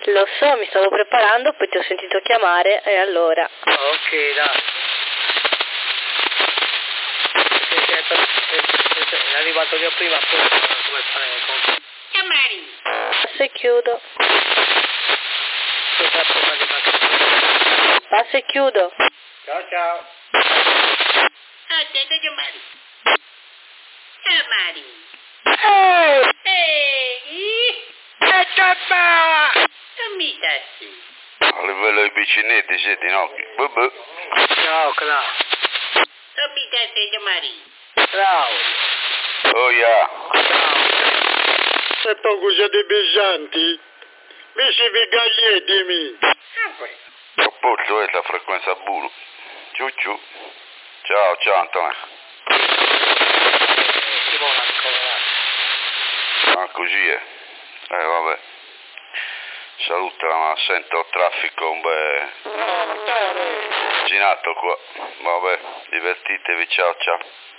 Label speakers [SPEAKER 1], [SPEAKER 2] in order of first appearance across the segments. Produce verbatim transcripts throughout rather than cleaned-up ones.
[SPEAKER 1] Lo so, mi stavo preparando, poi ti ho sentito chiamare e allora...
[SPEAKER 2] Ok, dai. È arrivato io prima, poi come fare con... Chiamari!
[SPEAKER 1] Passa e chiudo. Passa e chiudo.
[SPEAKER 2] Ciao, ciao. Aspetta, chiamari. Chiamari.
[SPEAKER 1] Ehi!
[SPEAKER 2] Ehi! E ciappa! Non mi tassi.
[SPEAKER 3] A livello di bicinetti siete ginocchi. Buh.
[SPEAKER 2] Ciao, Cla. Non mi tassi, chiamari. Ciao.
[SPEAKER 3] Oh yeah.
[SPEAKER 4] E poco siete pesanti? Mi si vi gaglietimi.
[SPEAKER 2] Ah,
[SPEAKER 3] Ho posto questa frequenza bulu. Ciu ciu. Ciao, ciao Antonio.
[SPEAKER 2] Simona, ancora.
[SPEAKER 3] Ah, così è. Eh, vabbè. Salutala, ma sento traffico un bel... girato qua. Vabbè, divertitevi, ciao ciao.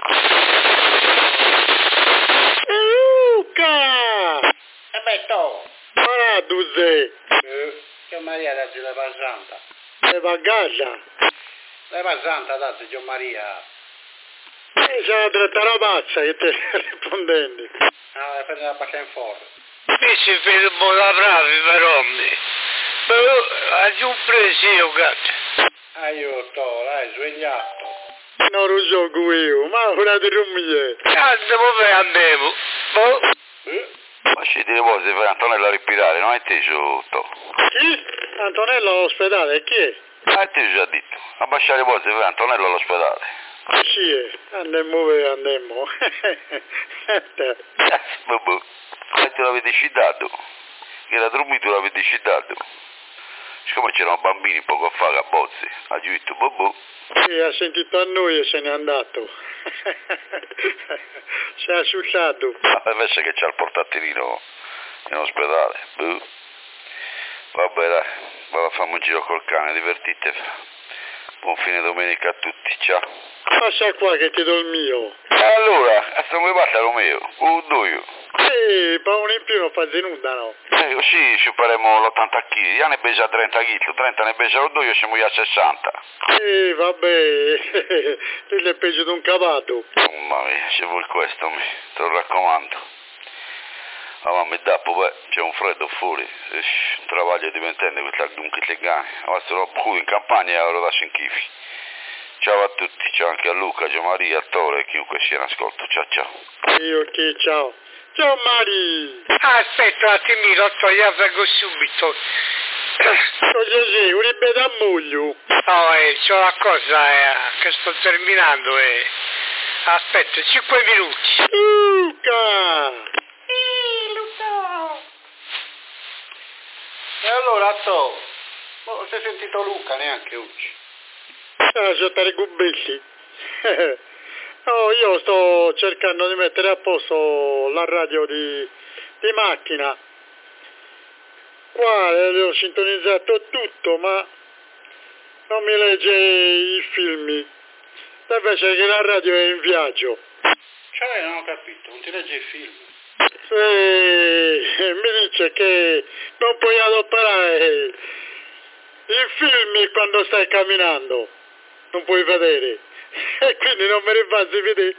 [SPEAKER 4] Luca!
[SPEAKER 2] E beh, to.
[SPEAKER 4] Paraduse!
[SPEAKER 2] Eh, che Maria dazzi la passanta.
[SPEAKER 4] E va a casa!
[SPEAKER 2] La passanta dazzi, Gio Maria.
[SPEAKER 4] E c'è una dritta rapazza che ti sta rispondendo.
[SPEAKER 2] Ah, per la passa in fuori.
[SPEAKER 5] Mi si vede un po' da bravi però me. Però ha un presio gatto.
[SPEAKER 2] Aiuto, l'hai svegliato.
[SPEAKER 4] Non lo so io, ma ora di rumie.
[SPEAKER 5] Andiamo per andiamo. Boh.
[SPEAKER 2] Eh?
[SPEAKER 3] Ma sciti le cose per Antonella ripirare, non hai inteso? To?
[SPEAKER 4] Chi? Antonello all'ospedale, chi è?
[SPEAKER 3] Hai te già detto. Abbasciare le cose per Antonella all'ospedale.
[SPEAKER 4] Chi è? Andiamo dove andiamo.
[SPEAKER 3] Cazzo, babbo. E te l'avete citato. Che era dormito l'avete citato. Siccome c'erano bambini poco fa che a bozzi. Ha giusto, babbo.
[SPEAKER 4] Sì, ha sentito a noi e se n'è andato. Si è asciugato.
[SPEAKER 3] Invece che c'ha il portattilino in ospedale. Buh. Vabbè dai, vado a farmi un giro col cane, divertitevi. Buon fine domenica a tutti, ciao.
[SPEAKER 4] Passa qua che ti do il mio.
[SPEAKER 3] E allora, se non mi passa Romeo, un doio.
[SPEAKER 4] Sì, pa uno in più non fa nulla, no?
[SPEAKER 3] Eh, così ci faremo l'ottanta chili, io ne beso trenta chili, trenta ne beso lo doio e siamo a sessanta.
[SPEAKER 4] Sì, vabbè, tu l'hai peggio di un cavallo.
[SPEAKER 3] Mamma mia, ci vuole questo, mi, te lo raccomando. Ah, ma mi dà, poi c'è un freddo fuori, Ish, un travaglio diventante questa dunque le gane. Adesso lo buco in campagna e lo lascio in chifi. Ciao a tutti, ciao anche a Luca, Gio Maria, a Tore e chiunque sia in ascolto, ciao ciao.
[SPEAKER 4] Sì, ok, ciao. Ciao Mari!
[SPEAKER 5] Aspetta un attimino, io vengo subito.
[SPEAKER 4] Cosa sei? Un ribbe da muglio?
[SPEAKER 5] No, eh, c'ho una cosa eh, che sto terminando e... Aspetta, cinque minuti.
[SPEAKER 4] Luca!
[SPEAKER 2] Ehi, Luca! E allora, to? Non si è sentito Luca neanche oggi.
[SPEAKER 4] Ah, sotto i cubetti. Oh, io sto cercando di mettere a posto la radio di, di macchina. Qua le ho sintonizzato tutto, ma non mi legge i film. Invece che la radio è in viaggio.
[SPEAKER 2] Cioè, non ho capito, non ti leggi il film?
[SPEAKER 4] E mi dice che non puoi adoperare i film quando stai camminando. Non puoi vedere. E quindi non me ne faccio vedere.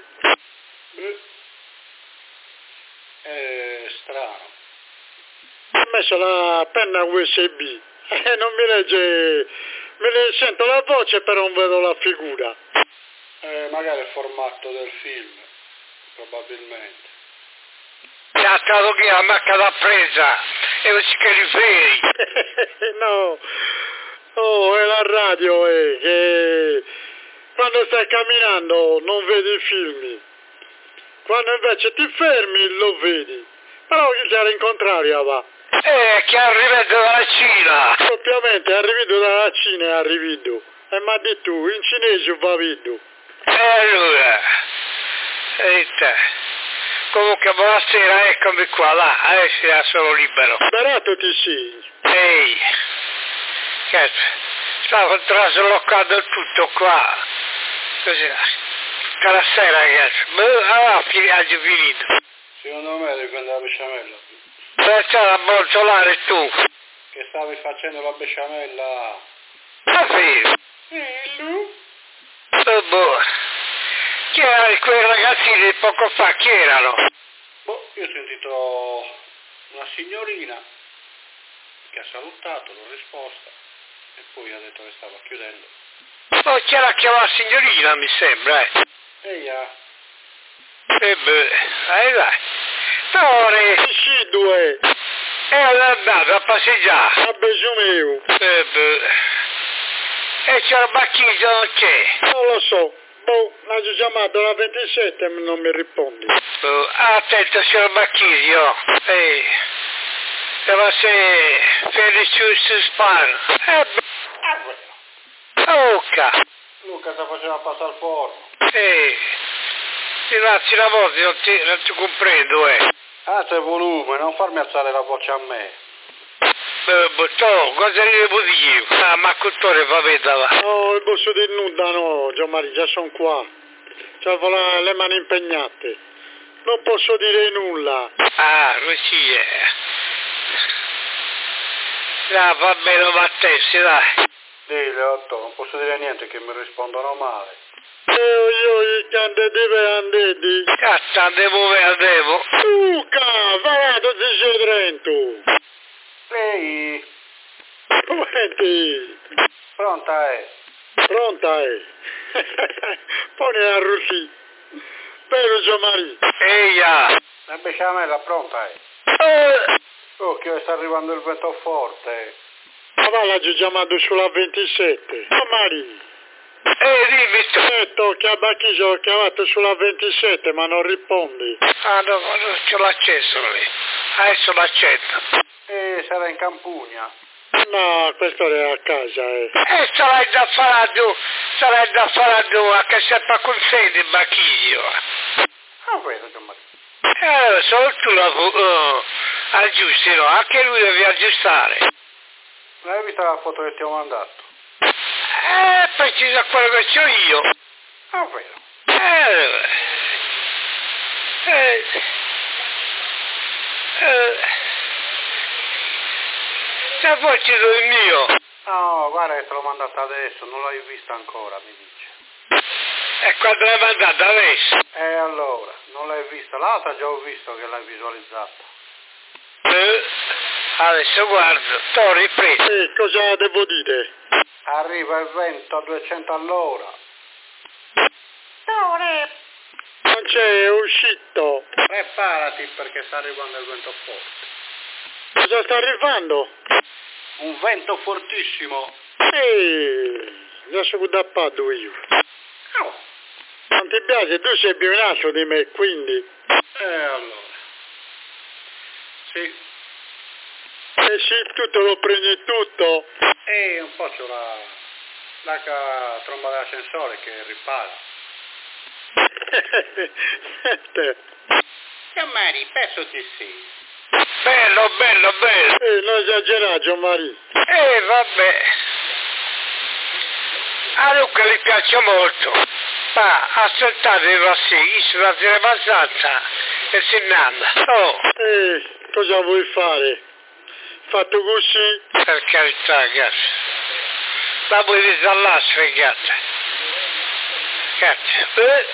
[SPEAKER 2] È strano.
[SPEAKER 4] Ho messo la penna U S B e non mi legge, me ne sento la voce però non vedo la figura.
[SPEAKER 2] Eh, magari il formato del film, probabilmente.
[SPEAKER 5] Mi ha stato che la macchina da presa e non si che riferi.
[SPEAKER 4] No, oh, è la radio, eh, che quando stai camminando non vedi i film, quando invece ti fermi lo vedi, però che c'era in contrario va.
[SPEAKER 5] Eh, che è arrivato dalla Cina.
[SPEAKER 4] Ovviamente è arrivato dalla Cina, è arrivato, e mi ha detto in cinese va vedo.
[SPEAKER 5] E allora, eita. Comunque buonasera, eccomi qua, là, adesso ya sono libero.
[SPEAKER 4] Barato ti sì.
[SPEAKER 5] Ehi, cazzo, stavo traslocando tutto qua. Così, cada sera ragazzi, ah, viaggio finito.
[SPEAKER 2] Secondo me dipende dalla besciamella.
[SPEAKER 5] Per stare a borzolare tu.
[SPEAKER 2] che stavi facendo la besciamella.
[SPEAKER 5] Ah sì?
[SPEAKER 2] Eh, lui?
[SPEAKER 5] Oh, boh. Chi erano quei ragazzini di poco fa? Chi erano?
[SPEAKER 2] Boh, io ho sentito una signorina che ha salutato, l'ho risposta e poi ha detto che stava chiudendo.
[SPEAKER 5] Oh, c'era chiamata signorina, mi sembra, eh.
[SPEAKER 2] Eia.
[SPEAKER 5] E beh, dai dai. Tore,
[SPEAKER 4] Sì, due.
[SPEAKER 5] è andato a passeggiare.
[SPEAKER 4] A Besumeu.
[SPEAKER 5] E beh. E c'era Bacchigio, non c'è.
[SPEAKER 4] Non lo so. Boh, l'ho chiamato alla ventisette e non mi rispondi.
[SPEAKER 5] Oh, attento, c'era Bacchigio. Ehi. Deve essere Felice su sparo. E beh.
[SPEAKER 2] Ah, quello.
[SPEAKER 5] Oh, ca.
[SPEAKER 2] Luca ti faceva passare il forno.
[SPEAKER 5] Ehi. Grazie la voce, non ti, non ti comprendo, eh.
[SPEAKER 2] Alza il volume, non farmi alzare la voce a me.
[SPEAKER 5] Eh, bottò, cosa ne devo dire? Ah, ma cultore va vedere.
[SPEAKER 4] No, il posso dire nulla, no, Gianmaria, già sono qua. C'ho la- le mani impegnate. Non posso dire nulla.
[SPEAKER 5] Ah, così è. Ah, va bene, Mattessi, dai.
[SPEAKER 2] Sì, Leotto, non posso dire niente che mi rispondono male.
[SPEAKER 4] Io, io, i candidati andati.
[SPEAKER 5] Cazzo, andiamo ve andiamo.
[SPEAKER 4] Luca, varato di Trento.
[SPEAKER 2] Ehi,
[SPEAKER 4] Senti,
[SPEAKER 2] pronta è?
[SPEAKER 4] pronta è? Poni a Russi. Vero Gianmaria?
[SPEAKER 5] Eia.
[SPEAKER 2] La besciamella pronta è?
[SPEAKER 5] Eh,
[SPEAKER 2] Oh, che sta arrivando il vento forte.
[SPEAKER 4] Ma va, l'ho chiamato sulla ventisette. Gianmaria.
[SPEAKER 5] eh, dimmi tu.
[SPEAKER 4] Ho detto che a Bacchigio ho chiamato sulla ventisette ma non rispondi.
[SPEAKER 5] Ah, no, non ce l'ho acceso lì. Adesso l'accetto.
[SPEAKER 2] E sarà in Campugna.
[SPEAKER 4] No, questo è a casa, eh.
[SPEAKER 5] E sarai da fare giù, sarai da fare giù, a che sempre con sede il Bacchigio.
[SPEAKER 2] Ah, vedo, Gianmaria.
[SPEAKER 5] Eh, solo tu la uh, aggiusti, no? Anche lui devi aggiustare.
[SPEAKER 2] L'hai vista la foto che ti ho mandato?
[SPEAKER 5] Eh, precisa quello che c'ho io.
[SPEAKER 2] Ah, vedo.
[SPEAKER 5] Eh, eh, eh, se poi ci do il mio.
[SPEAKER 2] No, guarda che te l'ho mandata adesso, non l'hai vista ancora, mi dice.
[SPEAKER 5] E quando l'hai mandata adesso?
[SPEAKER 2] E allora, non l'hai vista? L'altra già ho visto che l'hai visualizzata.
[SPEAKER 5] Eh, adesso guardo, t'ho ripreso.
[SPEAKER 4] E cosa devo dire?
[SPEAKER 2] Arriva il vento a duecento all'ora.
[SPEAKER 4] Non c'è, è uscito.
[SPEAKER 2] Preparati perché sta arrivando il vento forte.
[SPEAKER 4] Cosa sta arrivando?
[SPEAKER 2] Un vento fortissimo.
[SPEAKER 4] Ehi, adesso che da paddo io.
[SPEAKER 2] Oh.
[SPEAKER 4] Non ti piace? Tu sei più in alto di me, quindi.
[SPEAKER 2] E allora? Sì.
[SPEAKER 4] E sì, tu lo prendi tutto.
[SPEAKER 2] E un po' c'ho la, la ca- tromba dell'ascensore che ripara.
[SPEAKER 4] Sente,
[SPEAKER 2] Gianmari, penso di sì.
[SPEAKER 5] Bello, bello, bello.
[SPEAKER 4] eh, non esagerare, Gianmaria.
[SPEAKER 5] Eh, vabbè. A Luca gli piace molto. Ma ascoltate Vassi, sulla abbastanza e se ne anda. Oh,
[SPEAKER 4] Eh, cosa vuoi fare? Fatto così?
[SPEAKER 5] per carità, ragazzi. La vuoi risallare, sfregata. Cazzo. Eh.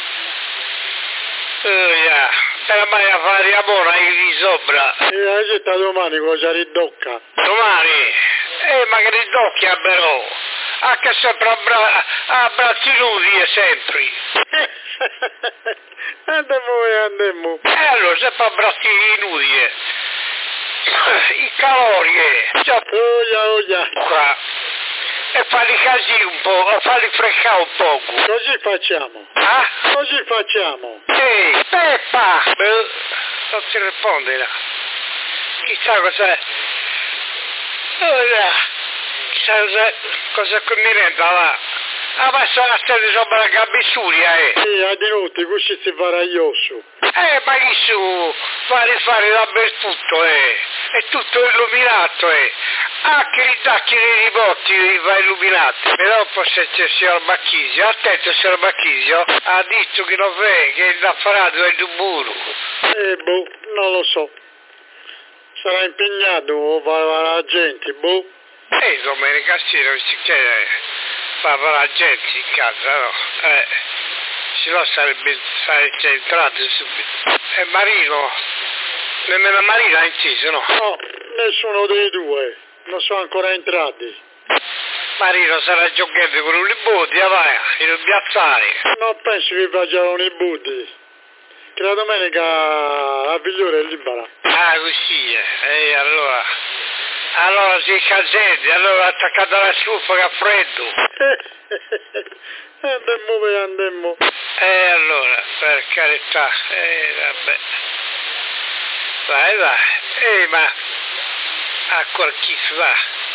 [SPEAKER 5] Oh, yeah. Per mai a fare amore ai di sopra.
[SPEAKER 4] E la città domani cosa ridocca?
[SPEAKER 5] Domani. Eh, ma che ridocchia però. Anche sempre a, bra- a bracci nudi e sempre.
[SPEAKER 4] Andiamo e andiamo.
[SPEAKER 5] E allora sempre a bracci nudi. eh. I calori. eh. Cioè,
[SPEAKER 4] Oia, oia.
[SPEAKER 5] qua. E farli casì un po', e farli freccare un poco.
[SPEAKER 4] Così facciamo.
[SPEAKER 5] Ah?
[SPEAKER 4] Così facciamo.
[SPEAKER 5] Ehi, Peppa! Beh, non si risponde là. Chissà cosa... Ora, chissà cosa, cosa combinenta là. Ah, ma sono stati sopra la gabissuria, eh.
[SPEAKER 4] Sì, a di notte, così si fa raioso.
[SPEAKER 5] Eh, ma chi su, fare fare dappertutto, eh. È tutto illuminato, eh. Anche i tacchi dei nipoti va illuminati. Però forse c'è il signor Bacchisio. Attento, signor Bacchisio. Ha detto che non vede, che il affarato è il muro.
[SPEAKER 4] Eh, boh, non lo so. sarà impegnato o va la gente, boh.
[SPEAKER 5] E domenica sera si chiede fa la gente in casa, no? Eh, se no sarebbe, sarebbe entrato subito. E Marino, nemmeno Marino ha inciso, no?
[SPEAKER 4] No, nessuno dei due, non sono ancora entrati.
[SPEAKER 5] Marino sarà giocando con un liboti, vai, in un piazzale.
[SPEAKER 4] Non penso che facciano i butti, che la domenica la figliura è libera.
[SPEAKER 5] Ah, così, eh, e allora, allora si cassetti, allora attaccata alla stufa che ha freddo.
[SPEAKER 4] Andemmo per andemmo.
[SPEAKER 5] E allora, per carità, eh, vabbè. Vai, vai, eh, ma a qualche va.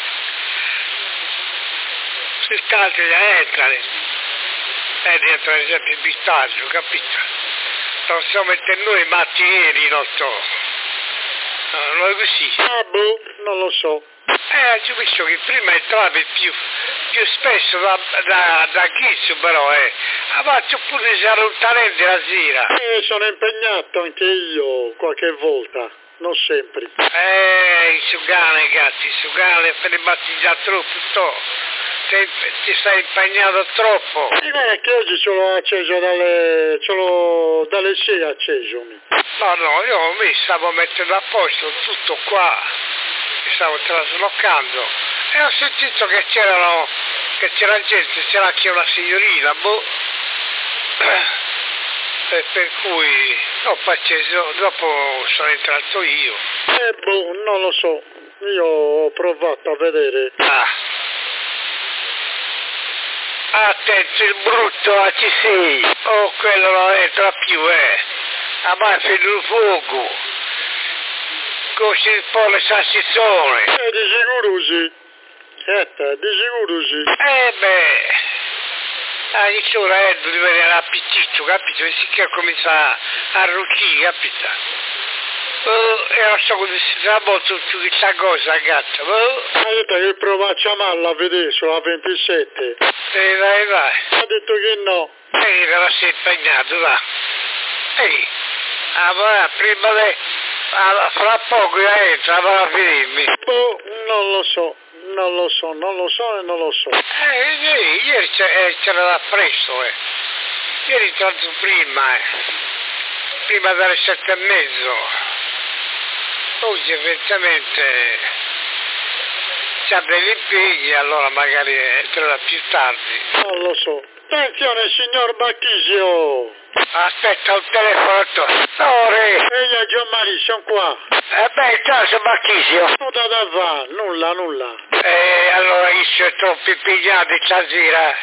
[SPEAKER 5] Se tanto entrano, e dentro ad esempio il pistaggio, capito? Non siamo mettere noi mattinieri, non so. No, non è così.
[SPEAKER 4] Ah, boh, non lo so.
[SPEAKER 5] Eh, ho visto che prima entravi più, più spesso da, da, da Chizzo, però, eh. Ma faccio pure se allontanare la sera.
[SPEAKER 4] Eh, sono impegnato anche io qualche volta, non sempre.
[SPEAKER 5] Eh, il sugane, gatti, il sugane, per ne batti già troppo, sto. Ti, ti sei impegnato troppo.
[SPEAKER 4] E guarda che oggi ce l'ho acceso dalle, ce l'ho dalle sei acceso.
[SPEAKER 5] No, no, io mi stavo mettendo a posto tutto qua, mi stavo traslocando e ho sentito che c'erano, che c'era gente, c'era anche una signorina, boh, e per cui dopo, acceso, dopo sono entrato io.
[SPEAKER 4] Eh boh, non lo so, io ho provato a vedere.
[SPEAKER 5] Ah. Attento il brutto, ah, ci sei, oh quello non entra più, eh, a me fino il fuoco, così il pollo sassissone.
[SPEAKER 4] Eh, di sicuro sì, eh, di sicuro sì.
[SPEAKER 5] Eh beh, ah, io è di vedere l'appetito, capito, e si che comincia a arrocchire, capito. Oh, e non so come si trabò tutta questa cosa, gatto, oh.
[SPEAKER 4] Ha detto che prova a chiamarla a vedere sulla ventisette.
[SPEAKER 5] Eh, vai, vai.
[SPEAKER 4] Ha detto che no.
[SPEAKER 5] Ehi, però sei impegnato, va. Ehi, ah, va, prima di... Ah, fra poco entra, va a finirmi.
[SPEAKER 4] Boh, non lo so, non lo so, non lo so e non lo so.
[SPEAKER 5] Eh, ieri, ieri c'era da presto, eh. Ieri tanto prima, eh. Prima dalle sette e mezzo. Oggi effettivamente c'ha degli impegni, allora magari entrerà più tardi.
[SPEAKER 4] Non lo so. Attenzione, signor Bacchisio!
[SPEAKER 5] Aspetta un telefono. Ore!
[SPEAKER 4] Ehi, Gianmari, sono qua.
[SPEAKER 5] Eh beh, ciao, sono Bacchisio.
[SPEAKER 4] Nulla da fare, nulla, nulla.
[SPEAKER 5] Eh, allora io sono troppo impegnato stasera.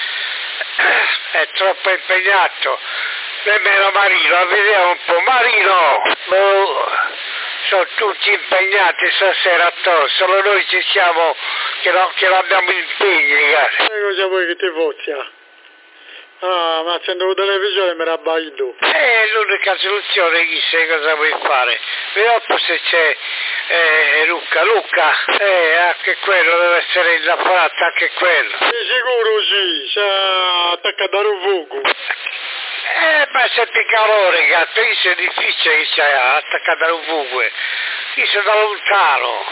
[SPEAKER 5] È troppo impegnato. Nemmeno Marino, vediamo un po'. Marino! Oh. Sono tutti impegnati stasera attorno, solo noi ci siamo, che, no, che non abbiamo impegni, ragazzi.
[SPEAKER 4] E cosa vuoi che ti vozia? Ah, ma accendo la televisione e mi rabbaglio.
[SPEAKER 5] Eh, l'unica soluzione, chi sai cosa vuoi fare? Vediamo se c'è eh, Luca, Luca, eh, anche quello deve essere inzapparato, anche quello.
[SPEAKER 4] Di sicuro sì, si è attaccato a un fuoco.
[SPEAKER 5] Eh, ma se più calore, gatto, io è difficile che sia attaccato a un fuoco, io sono da lontano.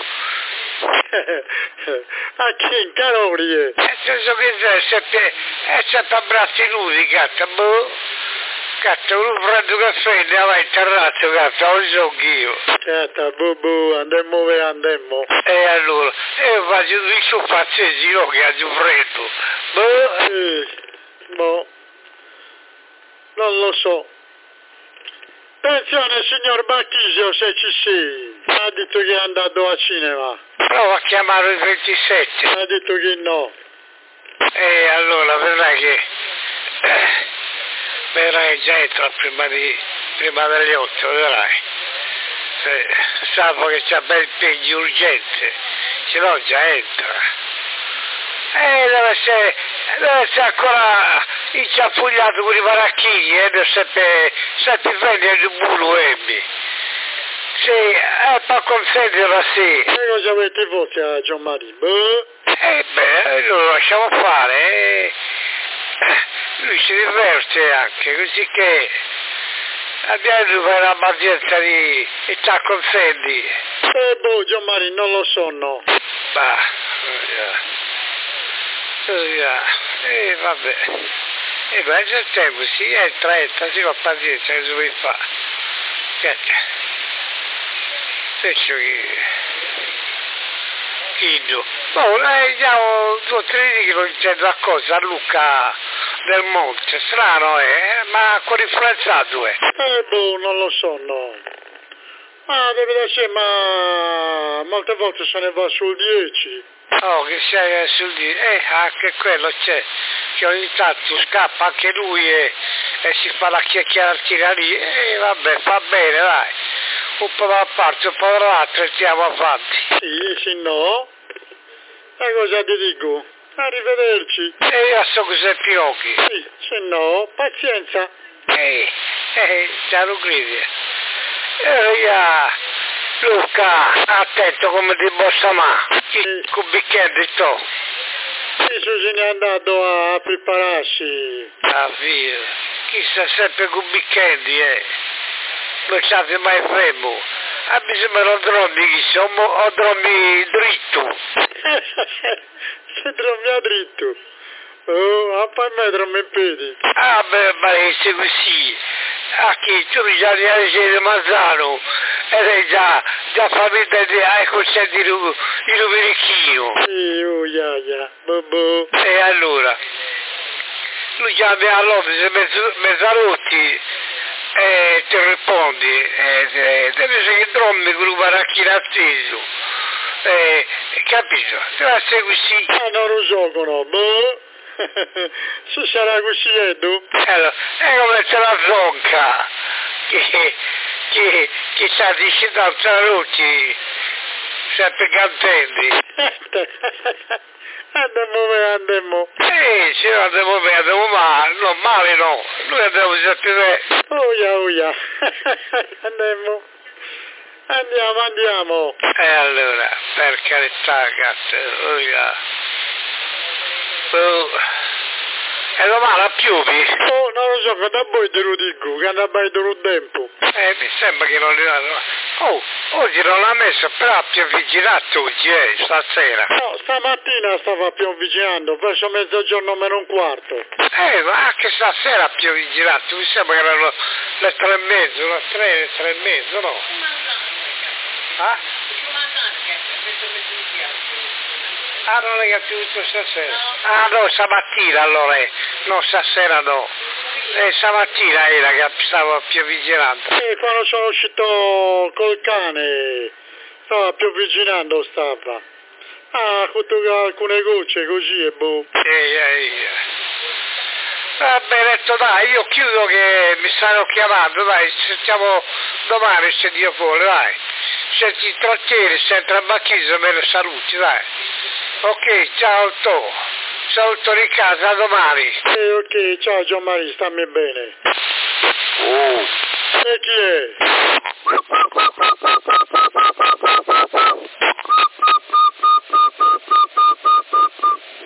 [SPEAKER 4] A chi in calorie?
[SPEAKER 5] Nel senso che è sempre, è sempre a bracci nudi, gatto, boh. Gatto, un freddo caffè, andiamo in terrazzo, gatto, non so io.
[SPEAKER 4] Certo, boh boh, andemmo ve andemmo.
[SPEAKER 5] E allora, io faccio due soffazzesi, no, che ha giù freddo. Boh.
[SPEAKER 4] Eh, boh. Non lo so. Attenzione, signor Bacchisio, se ci sei. Ha detto che è andato a cinema.
[SPEAKER 5] Prova a chiamare il ventisette.
[SPEAKER 4] Ha detto che no.
[SPEAKER 5] E allora vedrai che... Eh, vedrai già entra prima, di, prima delle otto, vedrai. Se, sapo che c'ha bel impegno urgente, se no già entra. Eh, deve essere, deve essere ancora inciappugliato con i baracchini, eh, deve sempre, sempre prendere il bulo, ebbi. Sì, è per consentirla, sì.
[SPEAKER 4] E cosa avete voce a Gianmari? Boh.
[SPEAKER 5] Eh beh, lo lasciamo fare, eh. Lui si diverte anche, così che Andiamo per la pazienza di... e ti acconsendi.
[SPEAKER 4] Eh, boh, Gianmari, non lo so, no.
[SPEAKER 5] Bah, oh, yeah. E vabbè. E beh, c'è tempo, si entra, entra, si fa pazienza, che si può fare. Senti. Penso che... Chino. No, lei andiamo due o tre di che non c'è da cosa, a Luca del Monte. Strano, eh? Ma con influenzato, eh?
[SPEAKER 4] Eh, boh, non lo so, no. Ah, deve essere, ma molte volte se ne va sul dieci.
[SPEAKER 5] Oh, che sei sul di... Eh, anche quello c'è. Che ogni tanto scappa anche lui e, e si fa la chiacchierata lì. E eh, vabbè, fa bene, dai. Un po' da parte, un po' dall'altra e stiamo avanti.
[SPEAKER 4] Sì, sì, no. E cosa ti dico? Arrivederci.
[SPEAKER 5] E io so cos'è Pinocchi.
[SPEAKER 4] Sì, se no, pazienza.
[SPEAKER 5] Ehi, eh, già lo credi. Eh, yeah. Luca, attento come ti possa ma. Che bicchiere sto.
[SPEAKER 4] Gesù se n'è andato a prepararsi.
[SPEAKER 5] Ah, via. Chi sta sempre con bicchieri, eh. Non state mai fermo. A me sembra non dormi chissà, o dormi dritto.
[SPEAKER 4] Se dormi a dritto. Oh, a poi me dormi in piedi.
[SPEAKER 5] Ah, beh, ma è così. Ah, che tu mi già di Mazzano. E lei già, già famiglia di hai consenti il numerichino.
[SPEAKER 4] Sì, oh, ya, ya, boh.
[SPEAKER 5] E allora, lui chiama all'office Mezzarotti e ti rispondi, e deve essere che dormi con un baracchino atteso. E, capito? Deve essere così.
[SPEAKER 4] Ah, non lo so, no, boh. Se sarà così, Edo.
[SPEAKER 5] Allora, e come c'è la zonca che, che, che sta dicendo a Zarotti, sempre cantendi.
[SPEAKER 4] Andiamo bene, andiamo.
[SPEAKER 5] Sì, sì, andiamo bene, andiamo male, no, male no, noi andiamo sempre.
[SPEAKER 4] Oh ya, oh ya. Andiamo. Andiamo, andiamo.
[SPEAKER 5] E allora, per carità, cazzo, oh ya. Oh. E domani a piuvi?
[SPEAKER 4] Oh, non lo so, quando voi te lo dico, quando vai te lo tempo.
[SPEAKER 5] Eh, mi sembra che non è... Oh, oggi non l'ha messo, però ha più vigilato oggi, eh, stasera.
[SPEAKER 4] No, stamattina stava più avvicinando, verso mezzogiorno meno un quarto.
[SPEAKER 5] Eh, ma anche stasera ha più vigilato, mi sembra che erano le tre e mezzo, le tre, le tre e mezzo, no? Ah? Ah, non è capito stasera? Ah, no, stamattina allora, eh. No, stasera no. Eh, stamattina era che stava più vigilando.
[SPEAKER 4] E quando sono uscito col cane, stava più avvicinando, stava. Ah, con alcune gocce così e boh.
[SPEAKER 5] Eh, eh, Va bene, detto dai, io chiudo che mi stanno chiamando, dai, ci sentiamo domani se Dio vuole, dai. Se ti trattieni, se entra a macchina, me lo saluti, dai. Ok, ciao to. Saluto di casa, a domani.
[SPEAKER 4] Eh, ok, ciao Gianmari, stammi bene.
[SPEAKER 3] Oh.
[SPEAKER 4] E chi è?